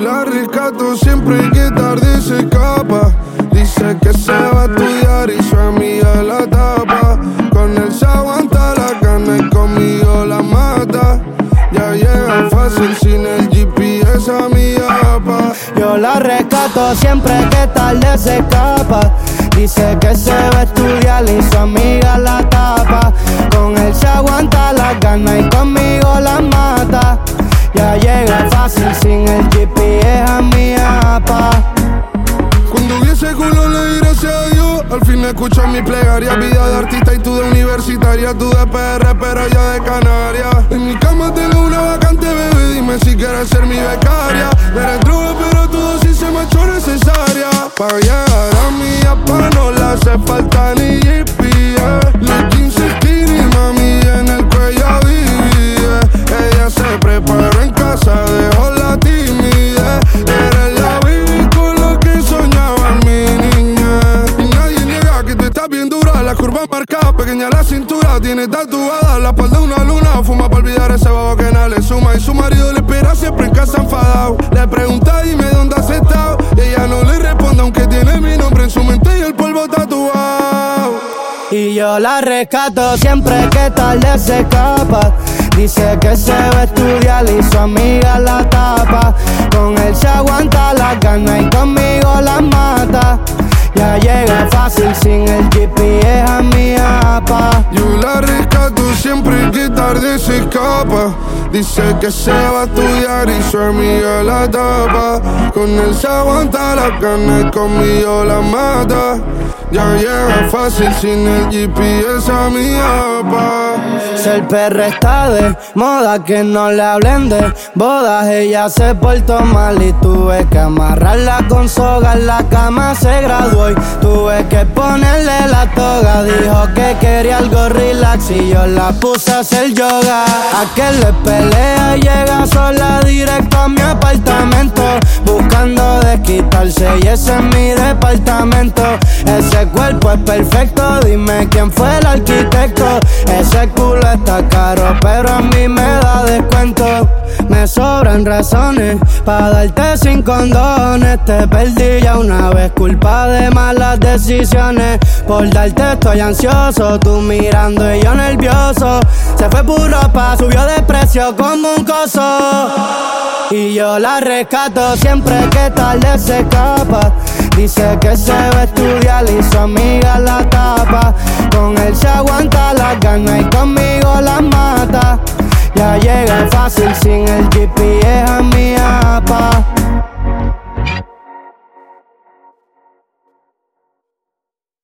la rescato siempre que tarde se escapa. Dice que se va a estudiar y su amiga la tapa. Con él se aguanta la gana y conmigo la mata. Ya llega fácil sin el GPS a mi apa. Yo la rescato siempre que tarde se escapa. Dice que se va a estudiar y su amiga la tapa. Con él se aguanta la gana y conmigo la mata. Ya llega fácil sin el GPS a mi apa. Cuando vi ese culo le di gracias a Dios. Al fin escucho mi plegaria. Vida de artista y tú de universitaria. Tú de PR pero yo de Canarias. En mi cama tengo una vacante, bebé. Dime si quieres ser mi becaria. Eres droga pero tu dosis se me ha hecho necesaria. Pa' llegar a mi apa no le hace falta ni GPS. Los jeans skinny, mami, en el cuello divide. Ella se preparó en casa, dejó la timidez. Eres la baby con lo que soñaba mi niña. Y nadie niega que tú estás bien dura. La curva marcada, pequeña la cintura. Tiene tatuada la espalda una luna. Fuma pa' olvidar ese babo que nada le suma. Y su marido le espera siempre en casa enfadado. Le pregunta dime dónde has estado. Y ella no le responde aunque tiene mi nombre en su mente y el polvo tatuado. Y yo la rescato siempre que tarde se escapa. Dice que se va a estudiar y su amiga la tapa. Con él se aguanta la gana y conmigo la mata. Ya llega fácil sin el GPS a mi apa. Yo la rescato siempre que tarde se escapa. Dice que se va a estudiar y su amiga la tapa. Con él se aguanta la gana y conmigo la mata. Ya llega fácil sin el GPS a mi apa. Si el perro está de moda, que no le hablen de bodas. Ella se portó mal y tuve que amarrarla con soga. En la cama se graduó y tuve que ponerle la toga. Dijo que quería algo relax y yo la puse a hacer yoga. A que le pelea y llega sola directo a mi apartamento, buscando desquitarse y ese es mi departamento. Ese cuerpo es perfecto, dime quién fue el arquitecto. Ese culo está caro, pero a mí me da descuento. Me sobran razones pa' darte sin condones. Te perdí ya una vez, culpa de malas decisiones. Por darte estoy ansioso, tú mirando y yo nervioso. Se fue por ropa, subió de precio como un coso. Y yo la rescato siempre que tarde se escapa. Dice que se va a estudiar y su amiga la tapa. Con él se aguanta la gana y conmigo la mata. Ya llega fácil sin el GPS a mi apa.